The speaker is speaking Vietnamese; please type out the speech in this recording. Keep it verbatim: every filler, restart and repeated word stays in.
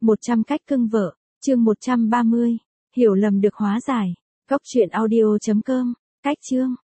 một trăm cách cưng vợ, chương một trăm ba mươi. Hiểu lầm được hóa giải. Góc truyện audio chấm com. Cách chương.